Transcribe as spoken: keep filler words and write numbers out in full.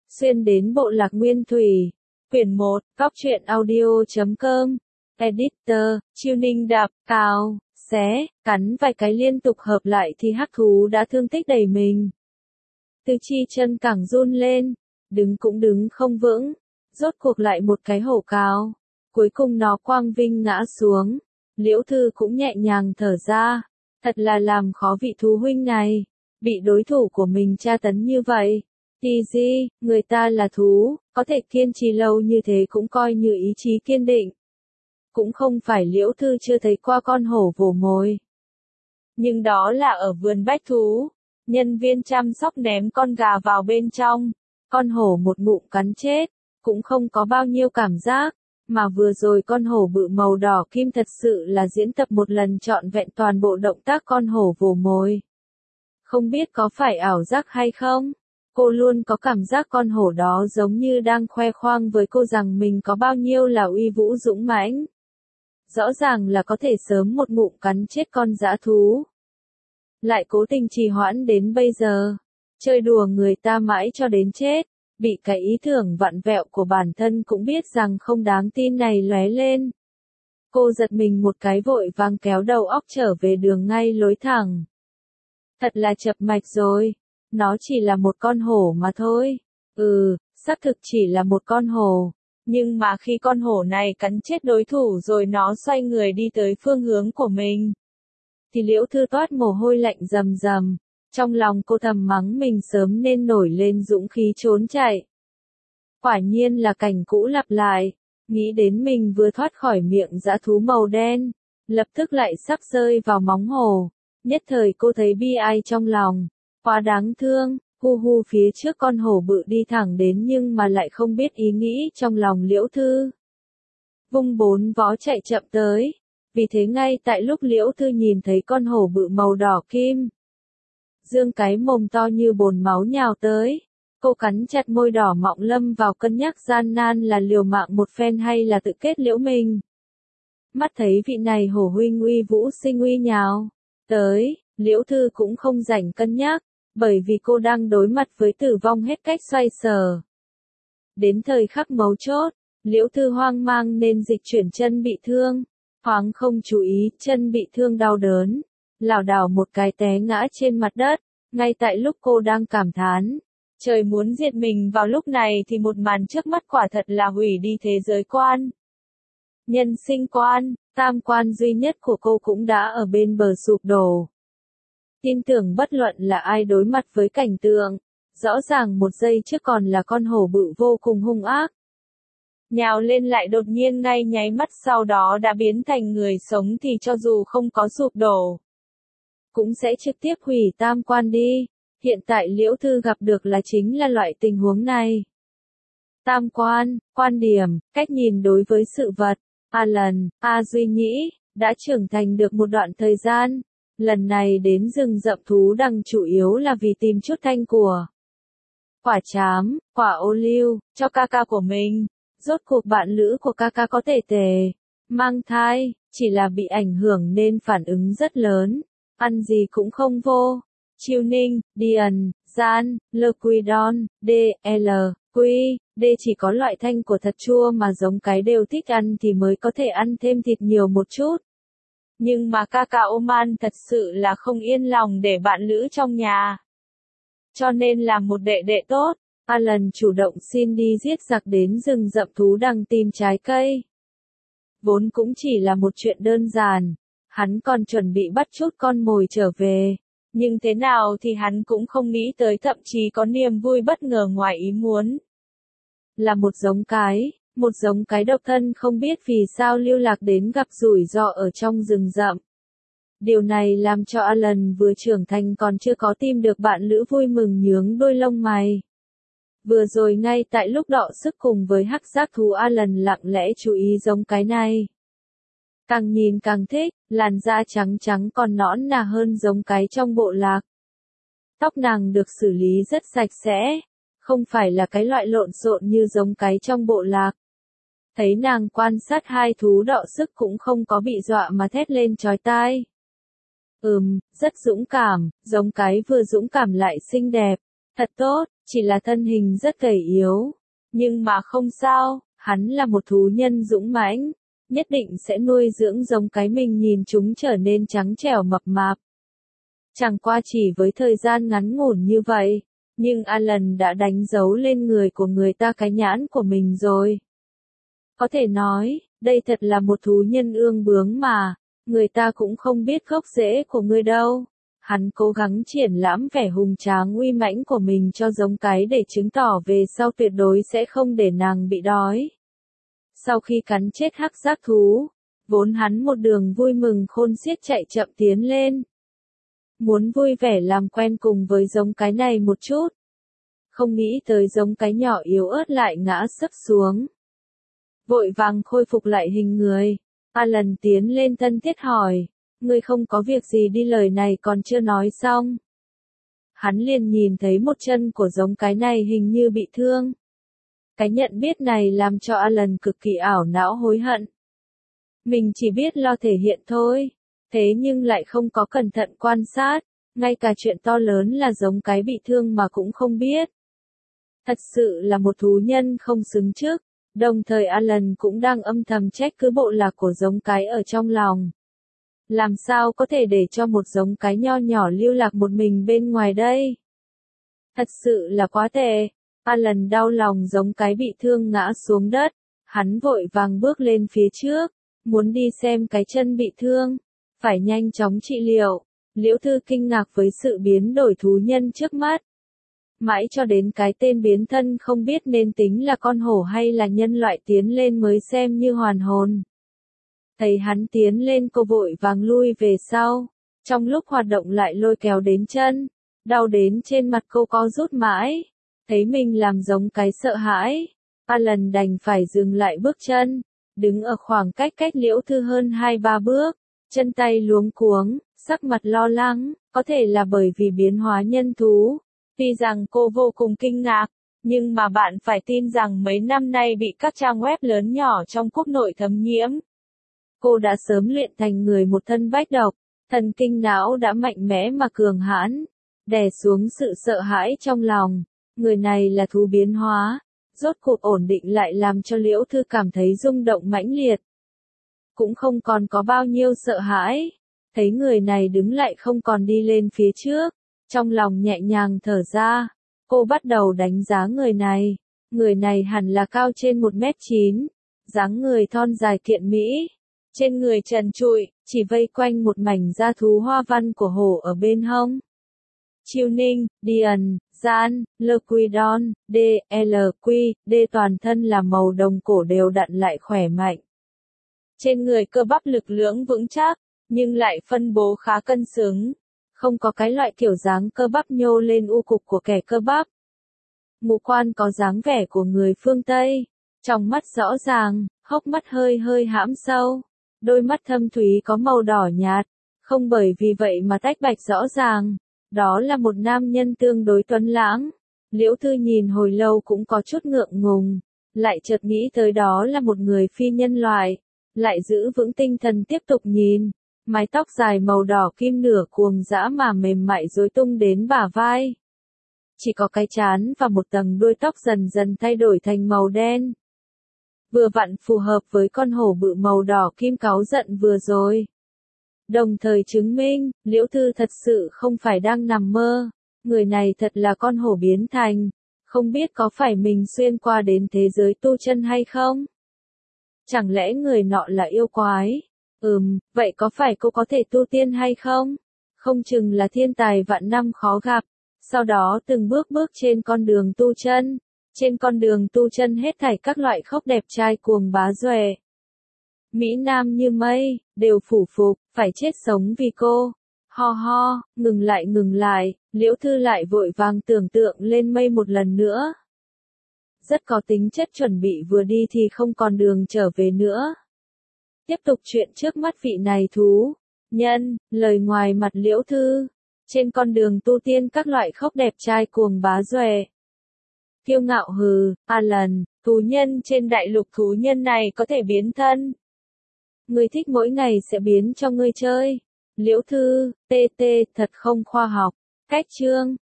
xuyên đến bộ lạc Nguyên Thủy. Quyển một, Góc truyện audio.com. Editor, Chiêu Ninh đạp, cào, xé, cắn vài cái liên tục hợp lại thì hắc thú đã thương tích đầy mình. Tư Chi chân càng run lên, đứng cũng đứng không vững, rốt cuộc lại một cái hổ cào. Cuối cùng nó quang vinh ngã xuống, Liễu Thư cũng nhẹ nhàng thở ra, thật là làm khó vị thú huynh này, bị đối thủ của mình tra tấn như vậy. Tì gì, người ta là thú, có thể kiên trì lâu như thế cũng coi như ý chí kiên định. Cũng không phải Liễu Thư chưa thấy qua con hổ vồ mồi. Nhưng đó là ở vườn bách thú, nhân viên chăm sóc ném con gà vào bên trong, con hổ một ngụm cắn chết, cũng không có bao nhiêu cảm giác, mà vừa rồi con hổ bự màu đỏ kim thật sự là diễn tập một lần trọn vẹn toàn bộ động tác con hổ vồ mồi. Không biết có phải ảo giác hay không? Cô luôn có cảm giác con hổ đó giống như đang khoe khoang với cô rằng mình có bao nhiêu là uy vũ dũng mãnh. Rõ ràng là có thể sớm một ngụm cắn chết con dã thú. Lại cố tình trì hoãn đến bây giờ. Chơi đùa người ta mãi cho đến chết. Bị cái ý tưởng vặn vẹo của bản thân cũng biết rằng không đáng tin này lóe lên. Cô giật mình một cái vội vàng kéo đầu óc trở về đường ngay lối thẳng. Thật là chập mạch rồi. Nó chỉ là một con hổ mà thôi. Ừ, xác thực chỉ là một con hổ. Nhưng mà khi con hổ này cắn chết đối thủ rồi nó xoay người đi tới phương hướng của mình, thì Liễu Thư toát mồ hôi lạnh rầm rầm. Trong lòng cô thầm mắng mình sớm nên nổi lên dũng khí trốn chạy. Quả nhiên là cảnh cũ lặp lại. Nghĩ đến mình vừa thoát khỏi miệng dã thú màu đen, lập tức lại sắp rơi vào móng hổ. Nhất thời cô thấy bi ai trong lòng. Quá đáng thương, hu hu phía trước con hổ bự đi thẳng đến nhưng mà lại không biết ý nghĩ trong lòng Liễu Thư. Vung bốn vó chạy chậm tới. Vì thế ngay tại lúc Liễu Thư nhìn thấy con hổ bự màu đỏ kim, dương cái mồm to như bồn máu nhào tới, cô cắn chặt môi đỏ mọng lâm vào cân nhắc gian nan là liều mạng một phen hay là tự kết liễu mình. Mắt thấy vị này hổ huynh uy vũ sinh uy nhào tới, Liễu Thư cũng không rảnh cân nhắc, bởi vì cô đang đối mặt với tử vong hết cách xoay sở. Đến thời khắc mấu chốt, Liễu Thư hoang mang nên dịch chuyển chân bị thương, thoáng không chú ý, chân bị thương đau đớn, lảo đảo một cái té ngã trên mặt đất. Ngay tại lúc cô đang cảm thán, trời muốn diệt mình vào lúc này thì một màn trước mắt quả thật là hủy đi thế giới quan. Nhân sinh quan, tam quan duy nhất của cô cũng đã ở bên bờ sụp đổ. Tin tưởng bất luận là ai đối mặt với cảnh tượng, rõ ràng một giây trước còn là con hổ bự vô cùng hung ác. Nhào lên lại đột nhiên ngay nháy mắt sau đó đã biến thành người sống thì cho dù không có sụp đổ, cũng sẽ trực tiếp hủy tam quan đi. Hiện tại Liễu Thư gặp được là chính là loại tình huống này. Tam quan, quan điểm, cách nhìn đối với sự vật. Alan, A Duy Nhĩ, đã trưởng thành được một đoạn thời gian. Lần này đến rừng rậm thú đằng chủ yếu là vì tìm chút thanh của quả chám, quả ô liu, cho ca ca của mình. Rốt cuộc bạn lữ của ca ca có thể tề, mang thai, chỉ là bị ảnh hưởng nên phản ứng rất lớn. Ăn gì cũng không vô. Chiêu Ninh, Điền, Gian, Lquidon, D, L, Q, D chỉ có loại thanh của thật chua mà giống cái đều thích ăn thì mới có thể ăn thêm thịt nhiều một chút. Nhưng mà ca ca Oman thật sự là không yên lòng để bạn lữ trong nhà. Cho nên làm một đệ đệ tốt, Alan chủ động xin đi giết giặc đến rừng rậm thú đằng tìm trái cây. Vốn cũng chỉ là một chuyện đơn giản, hắn còn chuẩn bị bắt chút con mồi trở về. Nhưng thế nào thì hắn cũng không nghĩ tới thậm chí có niềm vui bất ngờ ngoài ý muốn. Là một giống cái, một giống cái độc thân không biết vì sao lưu lạc đến gặp rủi ro ở trong rừng rậm. Điều này làm cho Alan vừa trưởng thành còn chưa có tìm được bạn lữ vui mừng nhướng đôi lông mày. Vừa rồi ngay tại lúc đọ sức cùng với hắc giác thú Alan lặng lẽ chú ý giống cái này. Càng nhìn càng thích, làn da trắng trắng còn nõn nà hơn giống cái trong bộ lạc. Tóc nàng được xử lý rất sạch sẽ, không phải là cái loại lộn xộn như giống cái trong bộ lạc. Thấy nàng quan sát hai thú đọ sức cũng không có bị dọa mà thét lên chói tai. Ừm, rất dũng cảm, giống cái vừa dũng cảm lại xinh đẹp. Thật tốt, chỉ là thân hình rất gầy yếu. Nhưng mà không sao, hắn là một thú nhân dũng mãnh, nhất định sẽ nuôi dưỡng giống cái mình nhìn chúng trở nên trắng trẻo mập mạp. Chẳng qua chỉ với thời gian ngắn ngủn như vậy, nhưng Alan đã đánh dấu lên người của người ta cái nhãn của mình rồi. Có thể nói, đây thật là một thú nhân ương bướng mà, người ta cũng không biết gốc rễ của ngươi đâu. Hắn cố gắng triển lãm vẻ hùng tráng uy mãnh của mình cho giống cái để chứng tỏ về sau tuyệt đối sẽ không để nàng bị đói. Sau khi cắn chết hắc giác thú, vốn hắn một đường vui mừng khôn xiết chạy chậm tiến lên. Muốn vui vẻ làm quen cùng với giống cái này một chút. Không nghĩ tới giống cái nhỏ yếu ớt lại ngã sấp xuống. Vội vàng khôi phục lại hình người, Alan tiến lên thân thiết hỏi, ngươi không có việc gì đi, lời này còn chưa nói xong. Hắn liền nhìn thấy một chân của giống cái này hình như bị thương. Cái nhận biết này làm cho Alan cực kỳ ảo não hối hận. Mình chỉ biết lo thể hiện thôi, thế nhưng lại không có cẩn thận quan sát, ngay cả chuyện to lớn là giống cái bị thương mà cũng không biết. Thật sự là một thú nhân không xứng trước, đồng thời Alan cũng đang âm thầm trách cứ bộ lạc của giống cái ở trong lòng. Làm sao có thể để cho một giống cái nho nhỏ lưu lạc một mình bên ngoài đây? Thật sự là quá tệ. Alan đau lòng giống cái bị thương ngã xuống đất, hắn vội vàng bước lên phía trước, muốn đi xem cái chân bị thương, phải nhanh chóng trị liệu. Liễu Thư kinh ngạc với sự biến đổi thú nhân trước mắt. Mãi cho đến cái tên biến thân không biết nên tính là con hổ hay là nhân loại tiến lên mới xem như hoàn hồn. Thấy hắn tiến lên cô vội vàng lui về sau, trong lúc hoạt động lại lôi kéo đến chân, đau đến trên mặt cô co rút mãi, thấy mình làm giống cái sợ hãi, Alan đành phải dừng lại bước chân, đứng ở khoảng cách cách Liễu Thư hơn hai ba bước, chân tay luống cuống, sắc mặt lo lắng, có thể là bởi vì biến hóa nhân thú. Tuy rằng cô vô cùng kinh ngạc, nhưng mà bạn phải tin rằng mấy năm nay bị các trang web lớn nhỏ trong quốc nội thấm nhiễm. Cô đã sớm luyện thành người một thân bách độc, thần kinh não đã mạnh mẽ mà cường hãn, đè xuống sự sợ hãi trong lòng. Người này là thú biến hóa, rốt cuộc ổn định lại làm cho Liễu Thư cảm thấy rung động mãnh liệt. Cũng không còn có bao nhiêu sợ hãi, thấy người này đứng lại không còn đi lên phía trước, trong lòng nhẹ nhàng thở ra, cô bắt đầu đánh giá người này. Người này hẳn là cao trên một mét chín, dáng người thon dài kiện mỹ, trên người trần trụi, chỉ vây quanh một mảnh da thú hoa văn của hổ ở bên hông. Chiêu Ninh, Điền, Gian, Lquidon, D, L, Q, D toàn thân là màu đồng cổ đều đặn lại khỏe mạnh. Trên người cơ bắp lực lưỡng vững chắc, nhưng lại phân bố khá cân xứng. Không có cái loại kiểu dáng cơ bắp nhô lên u cục của kẻ cơ bắp. Ngũ quan có dáng vẻ của người phương Tây, trong mắt rõ ràng, hốc mắt hơi hơi hãm sâu, đôi mắt thâm thúy có màu đỏ nhạt, không bởi vì vậy mà tách bạch rõ ràng. Đó là một nam nhân tương đối tuấn lãng. Liễu Thư nhìn hồi lâu cũng có chút ngượng ngùng, lại chợt nghĩ tới đó là một người phi nhân loại, lại giữ vững tinh thần tiếp tục nhìn. Mái tóc dài màu đỏ kim nửa cuồng dã mà mềm mại rối tung đến bả vai. Chỉ có cái trán và một tầng đuôi tóc dần dần thay đổi thành màu đen. Vừa vặn phù hợp với con hổ bự màu đỏ kim cáu giận vừa rồi. Đồng thời chứng minh, Liễu Thư thật sự không phải đang nằm mơ. Người này thật là con hổ biến thành. Không biết có phải mình xuyên qua đến thế giới tu chân hay không? Chẳng lẽ người nọ là yêu quái? Ừm, vậy có phải cô có thể tu tiên hay không? Không chừng là thiên tài vạn năm khó gặp. Sau đó từng bước bước trên con đường tu chân. Trên con đường tu chân hết thảy các loại khốc đẹp trai cuồng bá dòe. Mỹ Nam như mây, đều phủ phục, phải chết sống vì cô. Ho ho, ngừng lại ngừng lại, Liễu Thư lại vội vàng tưởng tượng lên mây một lần nữa. Rất có tính chất chuẩn bị vừa đi thì không còn đường trở về nữa. Tiếp tục chuyện trước mắt vị này thú. Nhân, lời ngoài mặt Liễu Thư. Trên con đường tu tiên các loại khốc đẹp trai cuồng bá dòe. Kiêu ngạo hừ, Alan, thú nhân trên đại lục thú nhân này có thể biến thân. Ngươi thích mỗi ngày sẽ biến cho ngươi chơi. Liễu Thư, tê tê, thật không khoa học. Cách chương.